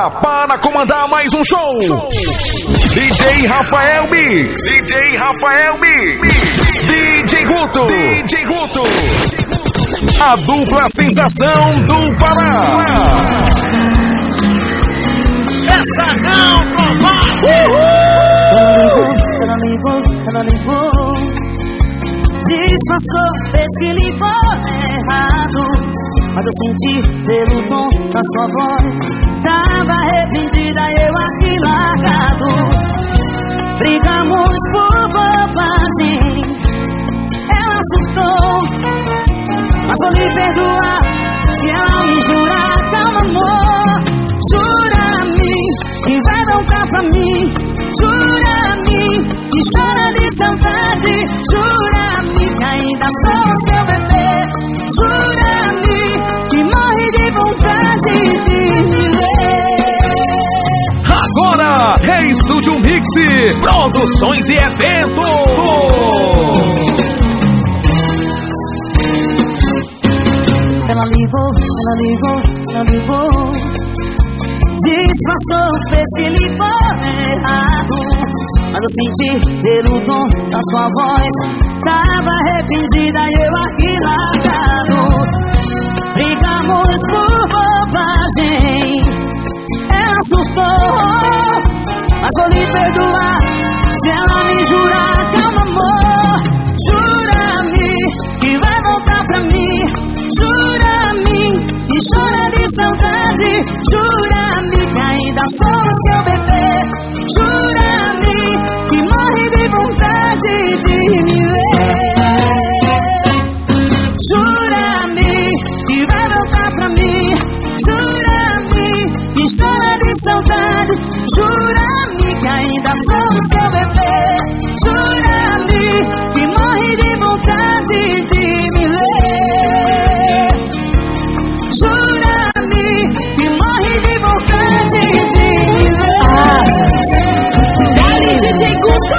volta para comandar mais um show. DJ Rafael Mix. DJ Rafael Mix. DJ Guto. DJ Guto. A dupla sensação do Pará. Essa não provoca. Ela ligou. Disfarçou, fez que ligou errado. Mas eu senti pelo tom da sua voz. Tava arrependida, eu aqui largado. Brigamos por bobagem. Ela surtou, mas vou lhe perdoar se ela me jurar. Calma, amor, jura-me que vai voltar pra mim. Jura-me que chora de saudade. Jura-me que ainda sou seu bebê. Jura-me que morre de vontade de me ver. Agora é Estúdio Mix, produções e eventos. Ela ligou. Disfarçou, fez que ligou errado. Mas eu senti pelo tom da sua voz. Tava arrependida, eu aqui largado. Brigamos por bobagem. Ela surtou, mas vou lhe perdoar se ela me jurar. Calma, amor, jura-me que vai voltar pra mim. Jura-me que chora de saudade. Jura-me que ainda sou seu bebê. Jura-me que morre de vontade de me ver. Jura-me que vai voltar pra mim. Jura-me que chora de saudade. Jura-me que ainda sou seu bebê. Jura-me que morre de vontade de me ver. Jura-me que morre de vontade de me ver. Dali, DJ Guto!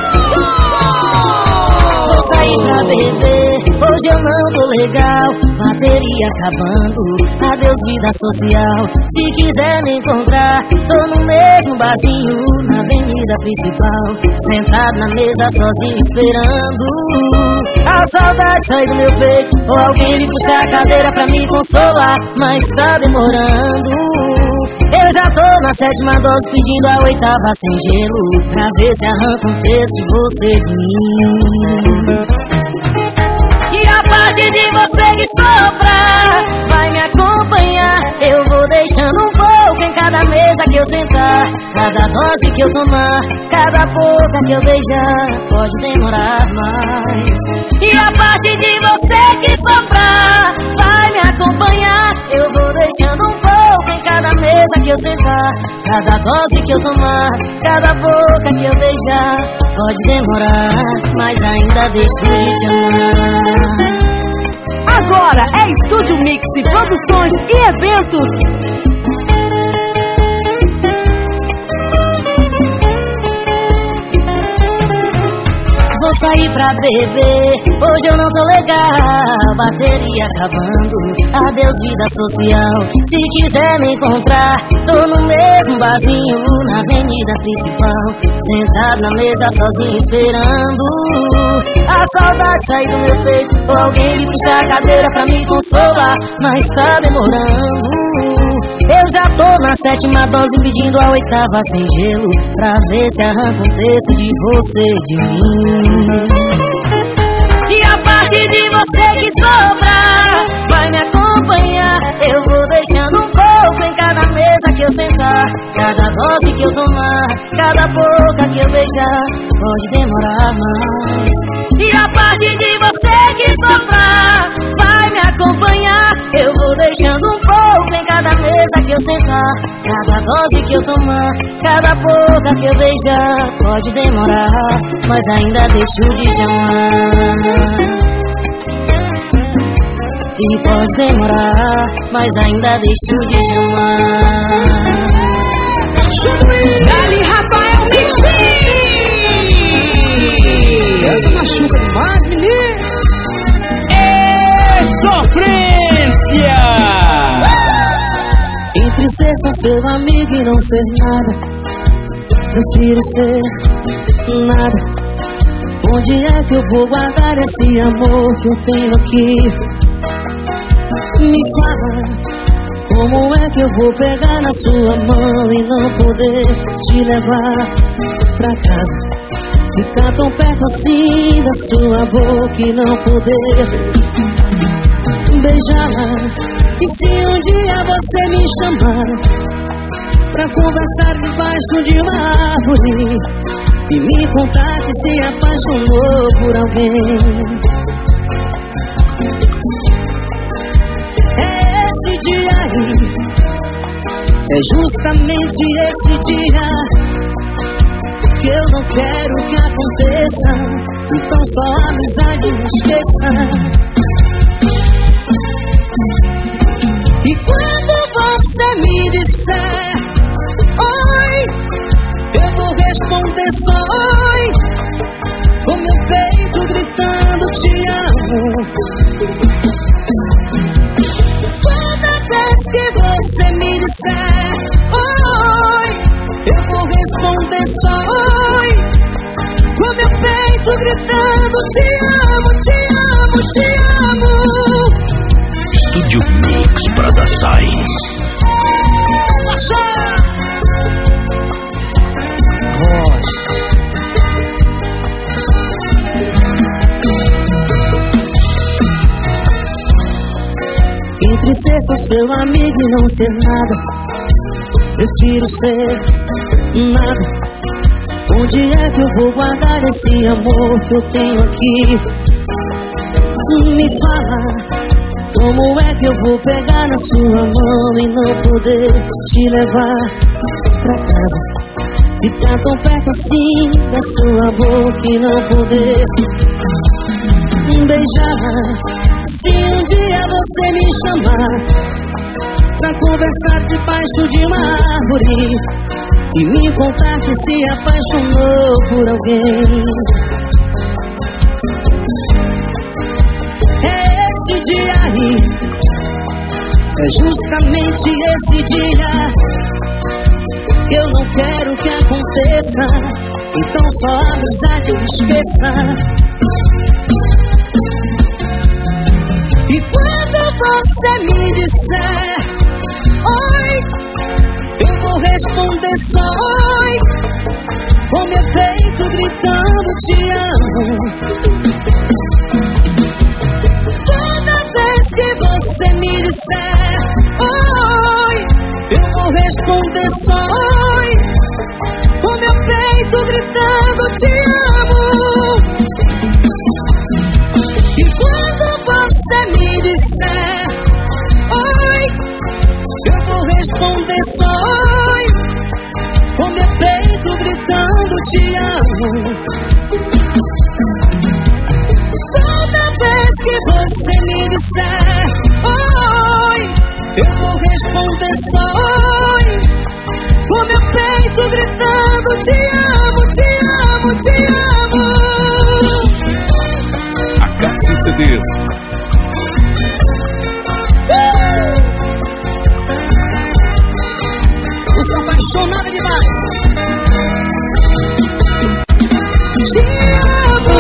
Vou sair pra beber, hoje eu não tô legal. Bateria acabando, adeus vida social. Se quiser me encontrar, tô no mesmo barzinho, na avenida principal. Sentado na mesa sozinho esperando a saudade sair do meu peito, ou alguém me puxar a cadeira pra me consolar. Mas tá demorando. Eu já tô na 7ª dose, pedindo a 8ª sem gelo, pra ver se arranca um texto de você de mim. E a parte de você que sopra vai me acompanhar. Eu vou deixando um pouco em cada mesa que eu sentar. Cada dose que eu tomar, cada boca que eu beijar, pode demorar mais. E a parte de você que sopra vai me acompanhar. Eu vou deixando um pouco em cada mesa que eu sentar. Cada dose que eu tomar, cada boca que eu beijar, pode demorar, mas ainda deixo de te amar. Agora é Estúdio Mix, produções e eventos. Vou sair pra beber, hoje eu não tô legal. Bateria acabando, adeus vida social. Se quiser me encontrar, tô no mesmo barzinho, na avenida principal. Sentado na mesa sozinho esperando a saudade sair do meu peito, ou alguém me puxar a cadeira pra me consolar. Mas tá demorando. Eu já tô na 7ª dose, pedindo a 8ª sem gelo, pra ver se arranca um texto de você de mim. E a parte de você que sobra vai me acompanhar. Eu vou deixando um pouco em cada mesa que eu sentar. Cada dose que eu tomar, cada boca que eu beijar, pode demorar mais. E a parte de você que sobra vai me acompanhar. Eu vou deixando um pouco em cada mesa que eu sentar. Cada dose que eu tomar, cada boca que eu beijar, pode demorar, mas ainda deixo de te amar. E pode demorar, mas ainda deixo de te amar. Dali, Rafael Mix! Essa machuca demais, menino. É sofrência! Entre Entre ser só seu amigo e não ser nada, prefiro ser nada. Onde é que eu vou guardar esse amor que eu tenho aqui? Me fala, como é que eu vou pegar na sua mão e não poder te levar pra casa? Ficar tão perto assim da sua boca e não poder beijá-la. E se um dia você me chamar pra conversar debaixo de uma árvore e me contar que se apaixonou por alguém, é esse dia aí, é justamente esse dia que eu não quero que aconteça. Então só a amizade me esqueça. E quando você me disser oi, eu vou responder só oi, com meu peito gritando te amo. Toda vez que você me disser oi, eu vou responder só oi, com meu peito gritando te amo, te amo, te amo. Estúdio Mix Produções. Entre ser só seu amigo e não ser nada, prefiro ser nada. Onde é que eu vou guardar esse amor que eu tenho aqui? Me fala, como é que eu vou pegar na sua mão e não poder te levar pra casa? Ficar tão perto assim da sua boca e não poder beijar. Se um dia você me chamar pra conversar debaixo de uma árvore e me contar que se apaixonou por alguém, é esse dia aí, é justamente esse dia que eu não quero que aconteça. Então só a amizade me esqueça. E quando você me disser oi, eu vou responder só oi, com meu peito gritando te amo. Toda vez que você me disser oi, eu vou responder só oi, com meu peito gritando te amo. E quando você me disser oi, eu vou responder só oi, com meu peito gritando te amo. Toda vez que você me disser oi, eu vou responder só oi, com meu peito gritando te amo, te amo, te amo. A Cássio CDs. Eu sou apaixonada demais. Te amo.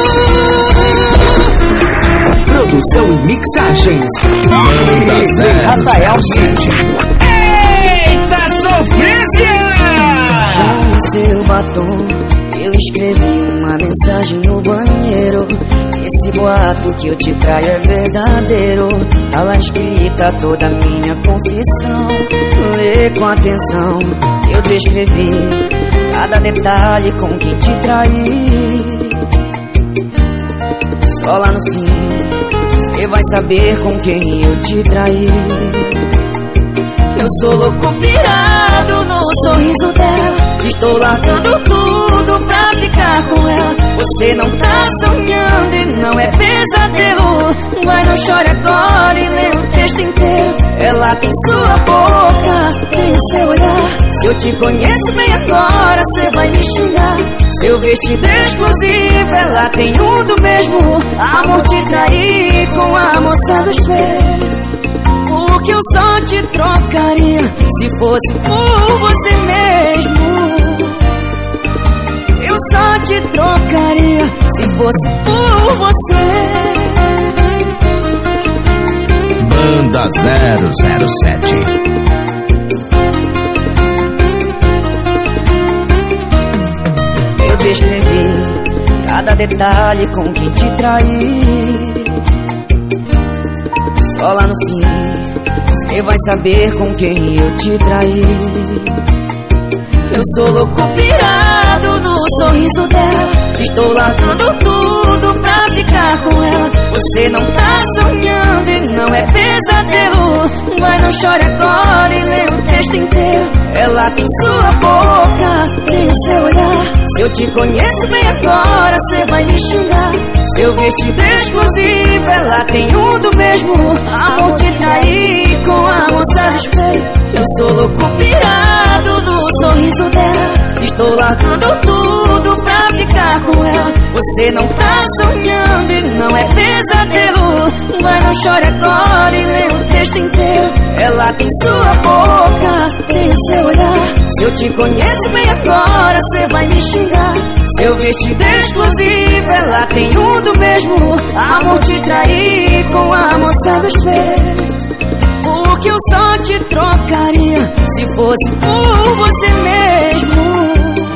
Produção e mixagens Manda Zé. Rafael Cid. Eita sofrência! Com o seu batom eu escrevi uma mensagem no banheiro. Esse boato que eu te traio é verdadeiro. Tá lá escrita toda a minha confissão. Lê com atenção, eu descrevi cada detalhe com que te traí. Só lá no fim cê vai saber com quem eu te traí. Eu sou louco pirado no sorriso dela. Estou largando tudo pra ficar com ela. Você não tá sonhando e não é pesadelo. Vai, não chore agora e lê o texto inteiro. Ela tem sua boca, tem o seu olhar. Se eu te conheço bem agora, cê vai me xingar. Seu vestido é exclusivo, ela tem um do mesmo. Amor, te traí com a moça do espelho. Porque eu só te trocaria se fosse por você mesmo. Eu só te trocaria se fosse por você. Banda 007. Eu descrevi cada detalhe com que te traí. Só lá no fim cê vai saber com quem eu te traí. Eu sou louco pirado no sorriso dela. Estou largando tudo pra ficar com ela. Você não tá sonhando e não é pesadelo. Vai, não chore agora e lê o texto inteiro. Ela tem sua boca, tem o seu olhar. Se eu te conheço bem agora, cê vai me xingar. Seu vestido exclusivo, ela tem um do mesmo. Amor, te trair com a moça do espelho. Eu sou louco pirado no sorriso dela. Estou largando tudo pra ficar com ela. Você não tá sonhando e não é pesadelo. Vai, não chore agora e lê o texto inteiro. Ela tem sua boca, tem o seu olhar. Se eu te conheço bem agora, cê vai me xingar. Seu vestido exclusivo, ela tem um do mesmo. Amor, te trair com a moça do espelho. Porque eu só te trocaria se fosse por você mesmo.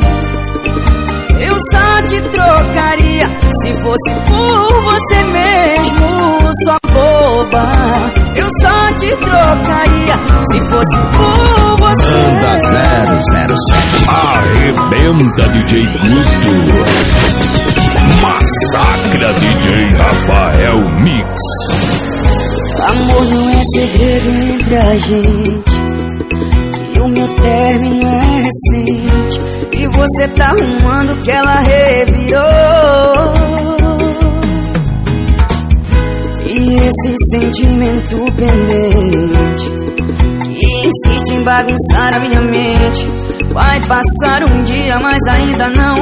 Eu só te trocaria se fosse por você mesmo, sua boba. Eu só te trocaria se fosse por você. Banda 007. Arrebenta, DJ Guto. Massacra, DJ Rafael Mix. Amor, não é segredo entre a gente, e o meu término é recente. E você tá arrumando que ela revirou. E esse sentimento pendente que insiste em bagunçar a minha mente vai passar um dia, mas ainda não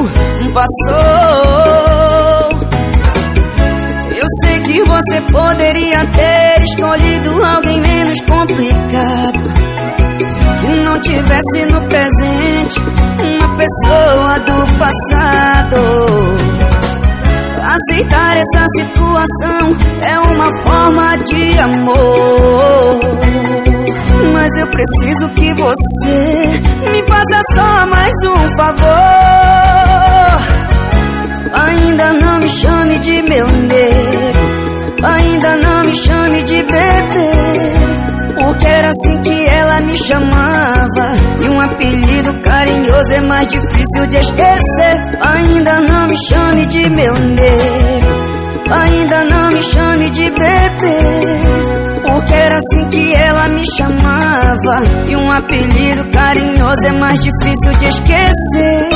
passou. Eu sei que você poderia ter escolhido alguém menos complicado, que não tivesse no presente uma pessoa do passado. Aceitar essa situação é uma forma de amor, mas eu preciso que você me faça só mais um favor. Ainda não me chame de meu nego, ainda não me chame de bebê, porque era assim que ela me chamava, e um apelido carinhoso é mais difícil de esquecer. Ainda não me chame de meu nego, ainda não me chame de bebê, porque era assim que ela me chamava, e um apelido carinhoso é mais difícil de esquecer.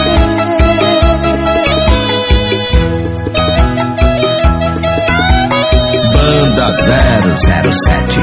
Banda 007.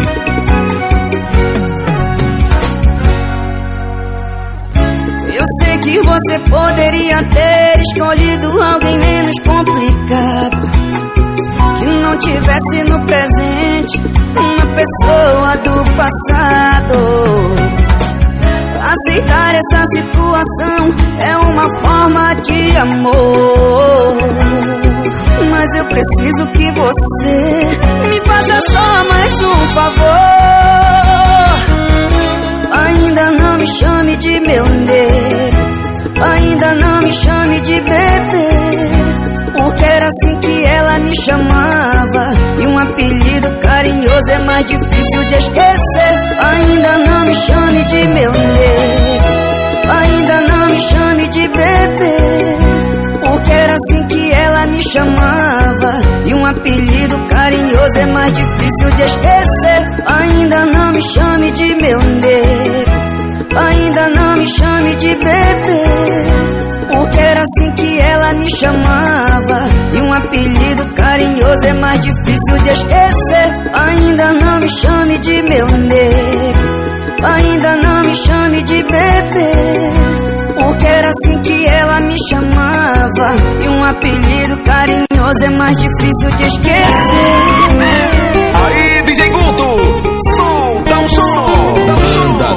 Eu sei que você poderia ter escolhido alguém menos complicado, que não tivesse no presente uma pessoa do passado. Aceitar essa situação é uma forma de amor, mas eu preciso que você me faça só mais um favor. Ainda não me chame de meu nego, ainda não me chame de bebê, porque era assim que ela me chamava, e um apelido carinhoso é mais difícil de esquecer. Ainda não me chame de meu nego, ainda não me chame de bebê, porque era assim que ela me chamava, e um apelido carinhoso é mais difícil de esquecer. Ainda não me chame de meu nego, ainda não me chame de bebê, porque era assim que ela me chamava, e um apelido carinhoso é mais difícil de esquecer. Ainda não me chame de meu nego, ainda não me chame de bebê, porque era assim que ela me chamava, e um apelido carinhoso é mais difícil de esquecer. Aí, DJ Guto, solta o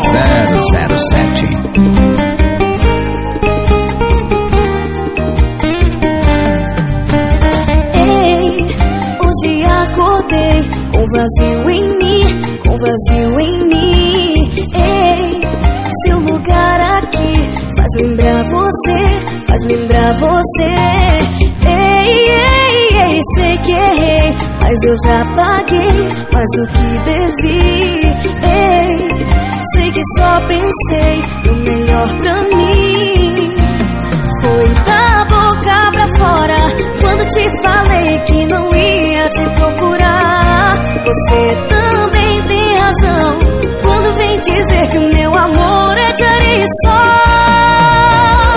007. Hoje acordei com vazio em mim, com vazio em mim. Ei, seu lugar aqui faz lembrar você, faz lembrar você. Ei, sei que errei, mas eu já paguei mais do que devi. Ei, sei que só pensei no melhor pra mim. Foi da boca pra fora quando te falei que não ia te procurar. Você também tem razão quando vem dizer que o meu amor é de areia e sol.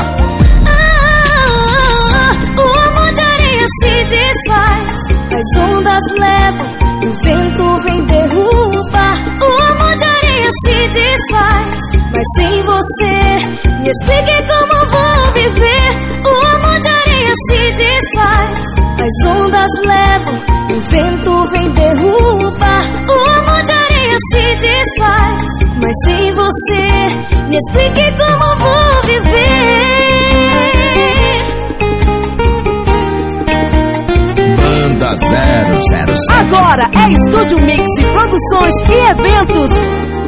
O amor de areia se desfaz, as ondas levam e o vento vem derrubar. O amor de areia se desfaz, mas sem você me explique como vou viver. O amor de areia se desfaz, as ondas levam e o vento vem derrubar. O amor de areia se desfaz, mas sem você me explique como vou viver. Banda 007. Agora é Estúdio Mix e Produções e Eventos.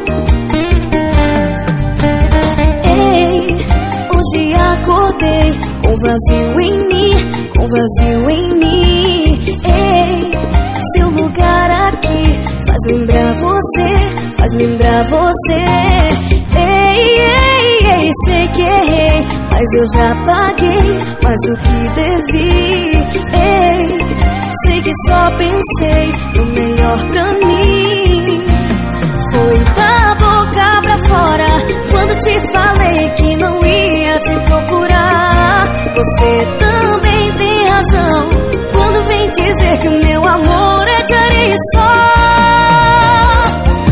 Ei, hoje acordei com vazio em mim, com vazio em mim. Ei, seu lugar aqui faz lembrar você, faz lembrar você. Ei, sei que errei, mas eu já paguei mais do que devi. Ei, sei que só pensei no melhor pra mim. Foi da boca pra fora quando te falei que não ia te procurar. Você também tem razão quando vem dizer que o meu amor é de areia e sol.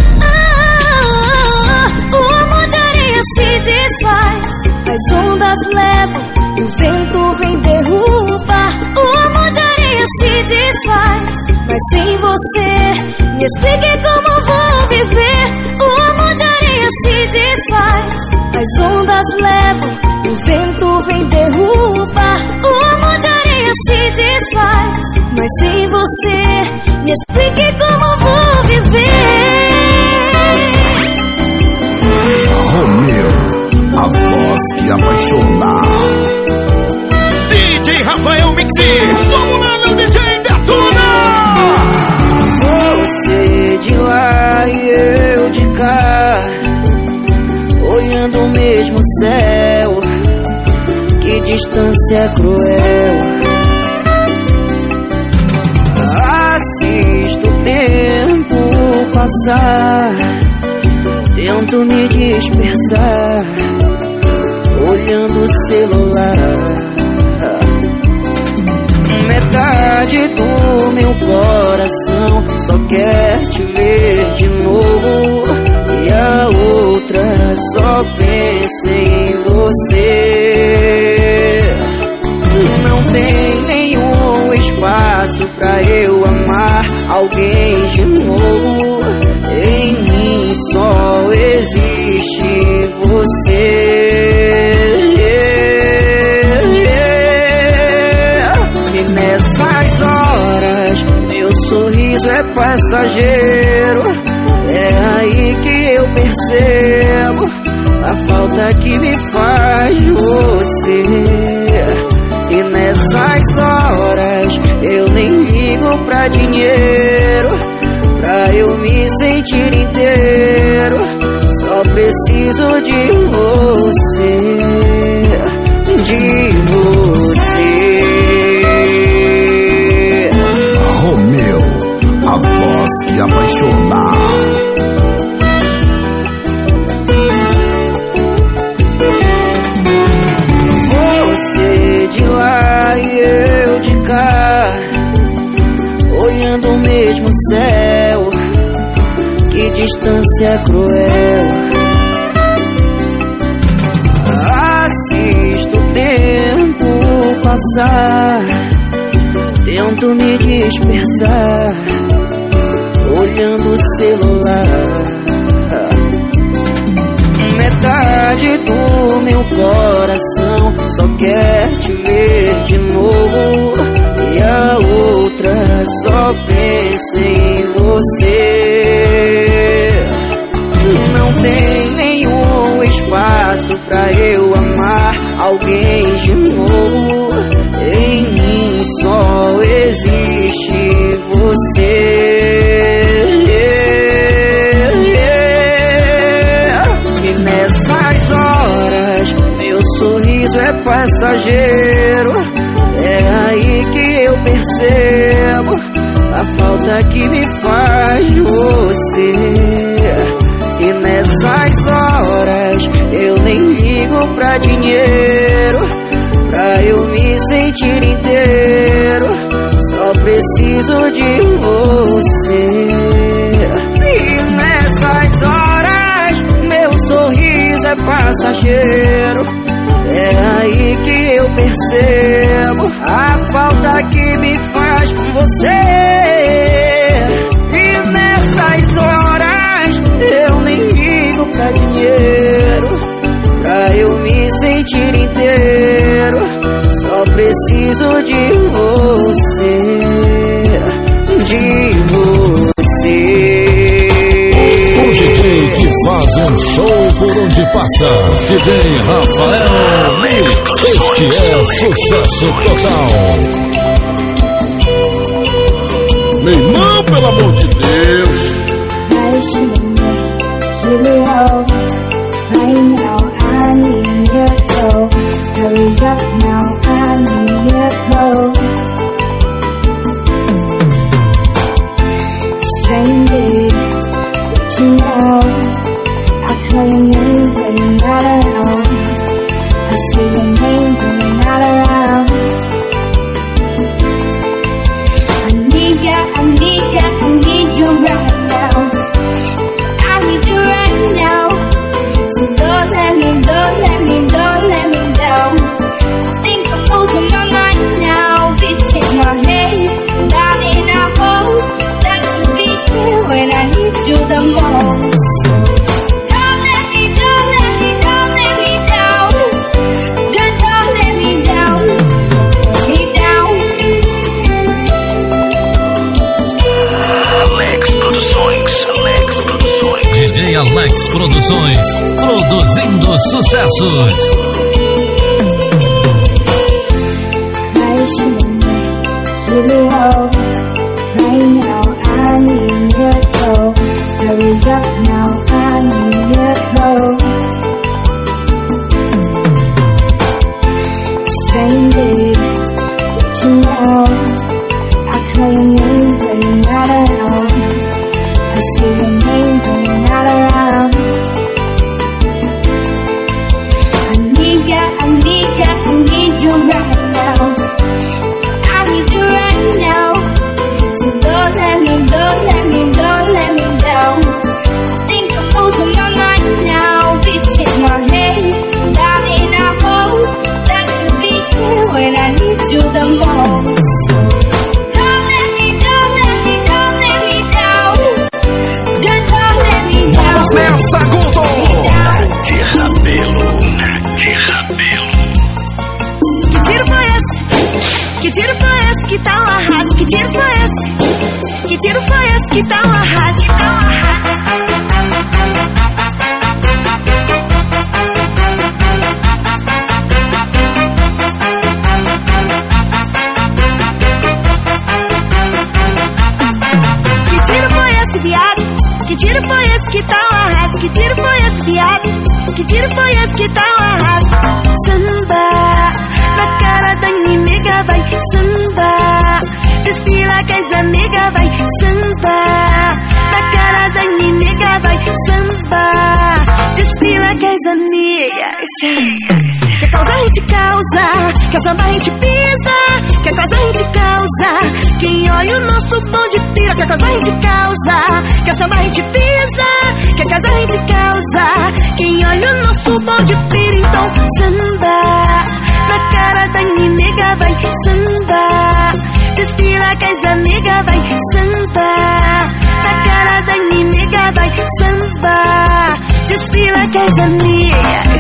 O amor de areia se desfaz, as ondas levam e o vento vem derrubar. O amor de areia se desfaz, mas sem você me explique como vou viver. O amor de areia se desfaz, as ondas levam e o vento vem derrubar. O amor de areia se desfaz, mas sem você me explique como vou viver. Romeu, a voz que apaixona. DJ Rafael Mixi, vamos lá, meu DJ Detona! Você de lá e eu de cá, olhando o mesmo céu. Que distância cruel. Assisto o tempo passar, tento me dispersar, olhando o celular. Metade do meu coração só quer te ver de novo, e a outra só pensa em você. Não tem nenhum espaço pra eu amar alguém de novo. Em mim só existe você. E nessas horas meu sorriso é passageiro. É aí que eu percebo a falta que me faz você. E nessas horas eu nem ligo pra dinheiro, pra eu me sentir inteiro. Só preciso de você, de você. Romeu, a voz que apaixona. Você de lá e eu de cá, olhando o mesmo céu. Que distância cruel. Assisto o tempo passar, tento me dispersar, olhando o celular. sem você. Não tem nenhum espaço pra eu amar alguém de novo. Em mim só existe você. E nessas horas meu sorriso é passageiro. É aí que eu percebo a falta que me faz você. E nessas horas eu nem ligo pra dinheiro, pra eu me sentir inteiro. Só preciso de você. E nessas horas meu sorriso é passageiro. É aí que eu percebo a falta que me faz você. E nessas horas eu nem ligo pra dinheiro, pra eu me sentir inteiro. Só preciso de você, de você. O DJ que faz um show por onde passa, DJ Rafael Mix. Este é sucesso total. Meu irmão, pelo amor de Deus. Alex Produções, produzindo sucessos. Nessa Guto! De Rabelo, de Rabelo. Que tiro foi esse? Que tiro foi esse que tá um arraso? Que tiro foi esse? Que tiro foi esse que tá um arraso? Que tiro foi esse, viado? Que tiro foi esse que tá um arraso? Que tiro foi esse, viado? Que tiro foi esse que tá um arraso? Samba, na cara da inimiga vai samba. Desfila que as amigas vai samba. Na cara da inimiga vai samba. Desfila que as amigas. Quer causar a gente causa, quer samba a gente pisa. Quer causar a gente causa. Quem olha o nosso bonde pira. Quer causar a gente causa, quer samba a gente pisa. Quer causar a gente causa. Quem olha o nosso bonde pira. Então samba, na cara da inimiga vai samba. Desfila que as amigas vai samba. Na cara da inimiga vai samba. Desfila que as amigas.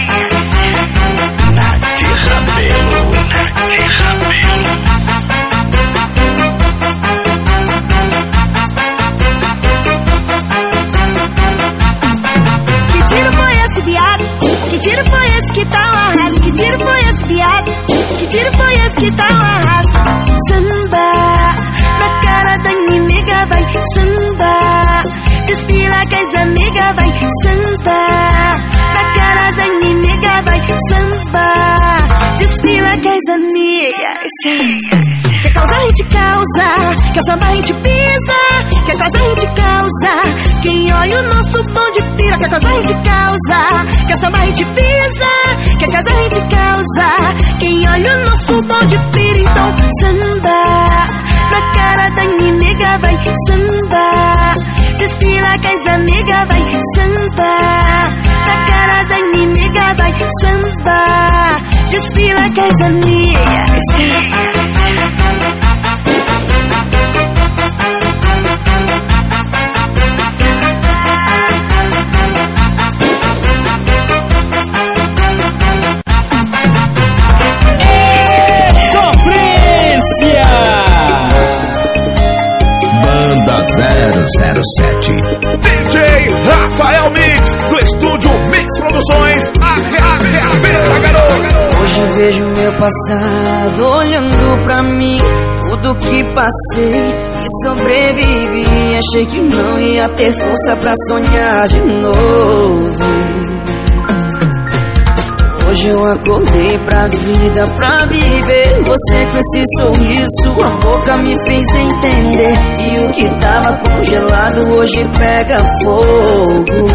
De Rabelo, de Rabelo. amigas. Quer causar, a gente causa. Quer sambar, a gente pisa. Quer causar, a gente causa. Quem olha o nosso pão de pira. Quer causar, a gente causa. Quer sambar, a gente pisa. Quer causar, a gente causa. Quem olha o nosso pão de pira. Então samba na cara da inimiga, vai samba. Desfila com as amigas, vai samba. Na cara da inimiga, vai samba. Desfila com as amigas. Sofrência! Banda 007 DJ Rafael Mix, do estúdio Mix Produções. Arrebenta, garoto! Hoje vejo meu passado olhando pra mim, tudo que passei e sobrevivi. Achei que não ia ter força pra sonhar de novo. Hoje eu acordei pra vida, pra viver. Você com esse sorriso, a boca me fez entender. E o que tava congelado hoje pega fogo.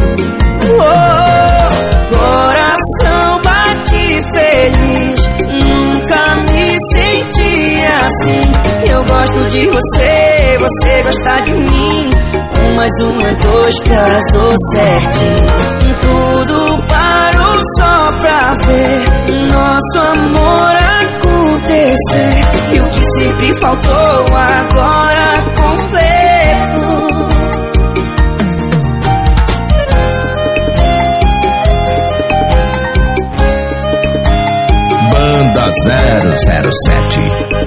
Oh, coração bate feliz, nunca me senti assim. Eu gosto de você, você gosta de mim. 1 mais 1 é 2, casou certinho. Tudo parou só pra ver nosso amor acontecer. E o que sempre faltou agora completo. Banda 007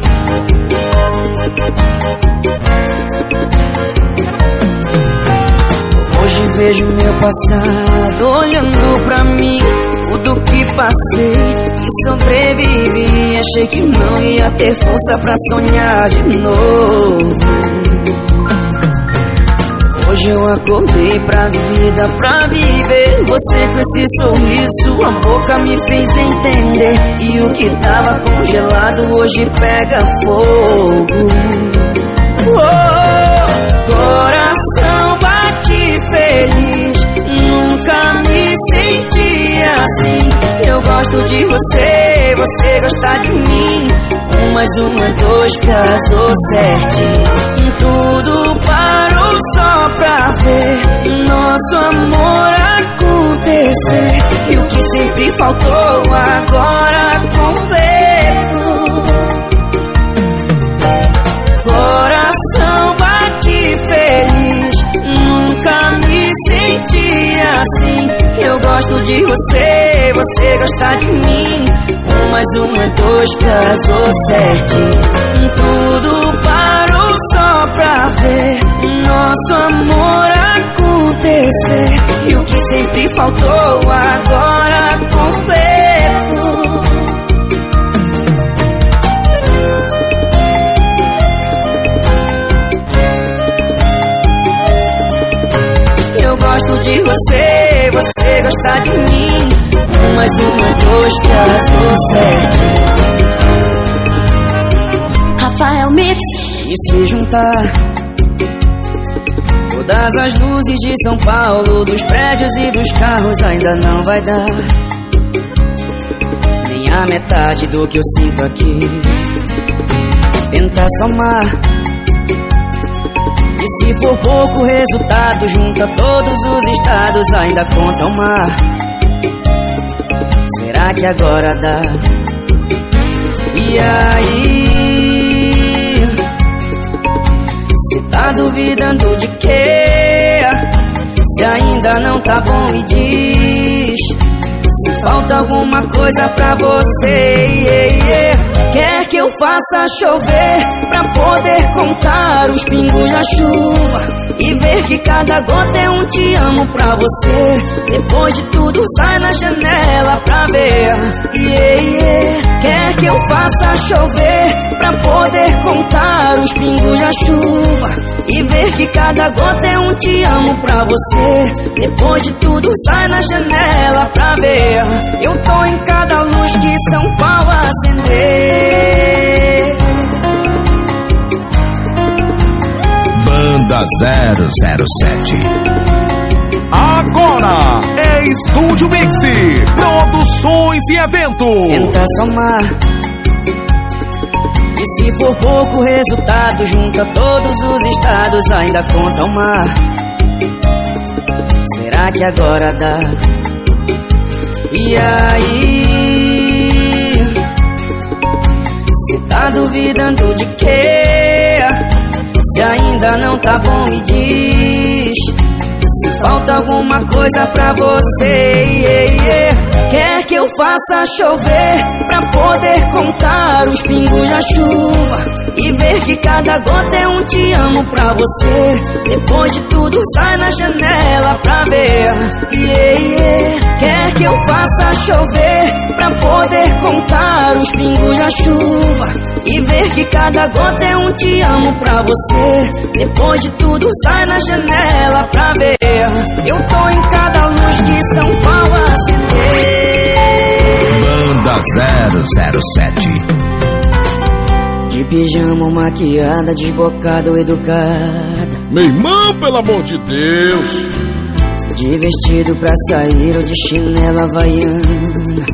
Hoje vejo meu passado olhando pra mim, tudo que passei e sobrevivi. Achei que não ia ter força pra sonhar de novo. Hoje eu acordei pra vida, pra viver. Você com esse sorriso, a boca me fez entender. E o que tava congelado hoje pega fogo. Oh, coração bate feliz, nunca me senti assim. Eu gosto de você, você gosta de mim. 1 mais 1 é 2, casou certinho. Tudo parou só pra ver nosso amor acontecer. E o que sempre faltou agora completo. Coração bate feliz, nunca me senti assim. Eu gosto de você, você gosta de mim. 1 mais 1 é 2, casou certinho. Tudo parou só pra ver nosso amor acontecer. E o que sempre faltou agora completo. Eu gosto de você, você gosta de mim. 1 mais 1 é 2, casou certinho. Rafael Mix. E se juntar todas as luzes de São Paulo, dos prédios e dos carros, ainda não vai dar nem a metade do que eu sinto aqui. Tentar somar, e se for pouco resultado, junta todos os estados, ainda conta o mar. Será que agora dá? E aí? Cê tá duvidando de quê? Se ainda não tá bom, me diz. Se falta alguma coisa pra você, Quer que eu faça chover pra poder contar os pingos da chuva e ver que cada gota é um te amo pra você. Depois de tudo sai na janela pra ver, Quer que eu faça chover pra poder contar os pingos da chuva e ver que cada gota é um te amo pra você. Depois de tudo sai na janela pra ver. Eu tô em cada luz que São Paulo acender. Banda 007. Agora é Estúdio Mix, produções e eventos. Tenta somar, e se for pouco resultado, junta todos os estados, ainda conta o mar. Será que agora dá? E aí? Cê tá duvidando de quê? Se ainda não tá bom, me diz. Se falta alguma coisa pra você, Quer que eu faça chover pra poder contar os pingos da chuva e ver que cada gota é um te amo pra você. Depois de tudo sai na janela pra ver, Quer que eu faça chover pra poder contar os pingos da chuva e ver que cada gota é um te amo pra você. Depois de tudo sai na janela pra ver. Eu tô em cada luz de São Paulo acender. Banda 007. De pijama, maquiada, desbocada ou educada. Meu irmão, pelo amor de Deus. De vestido pra sair ou de chinela havaiana.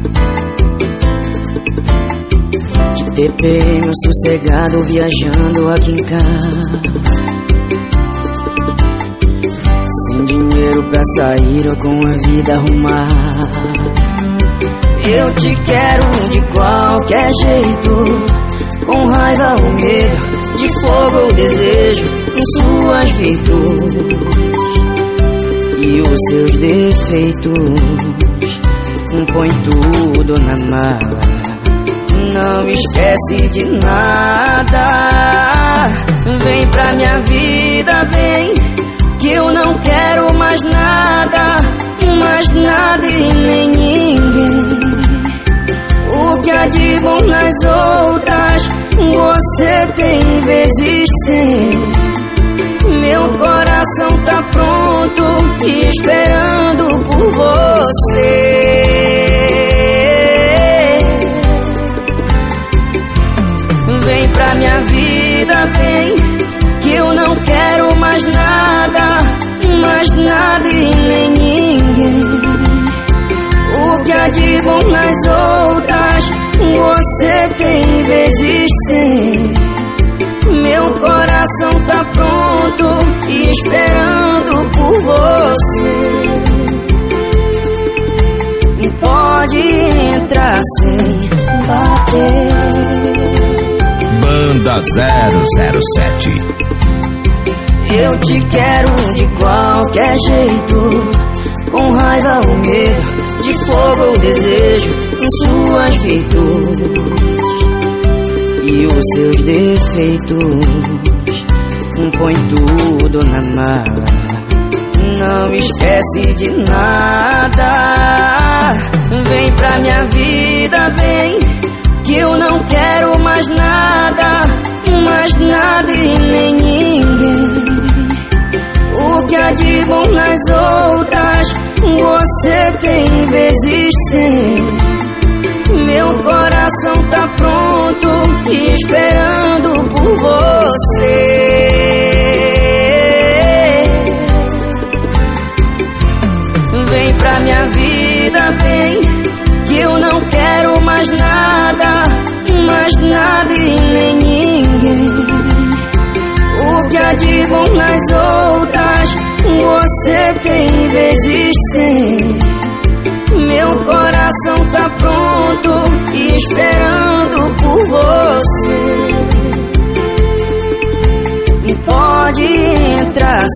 De TPM sossegado, viajando aqui em casa. Sem dinheiro pra sair ou com a vida arrumada. Eu te quero de qualquer jeito, com raiva ou medo, de fogo ou desejo, em suas virtudes e os seus defeitos. Põe tudo na mala, não esquece de nada. Vem pra minha vida, vem, que eu não quero mais nada e nem ninguém. O que há de bom nas outras, você tem vezes 100. Meu coração tá pronto e esperando por você. Vem pra minha vida, vem, que eu não quero mais nada e nem ninguém. O que há de bom nas outras, você tem vezes 100. Meu coração tá pronto e esperando por você. Pode entrar sem bater. Banda 007. Eu te quero de qualquer jeito, com raiva ou medo, de fogo ou desejo, em suas virtudes e os seus defeitos. Põe tudo na mala, não esquece de nada. Vem pra minha vida, vem, que eu não quero mais nada e nem ninguém. O que há de bom nas outras, você tem vezes 100. Meu coração tá pronto e esperando por você. Vem pra minha vida, vem, que eu não quero mais nada e nem ninguém. O que há de bom nas outras, você tem vezes 100. Meu coração tá pronto e esperando por você. Pode entrar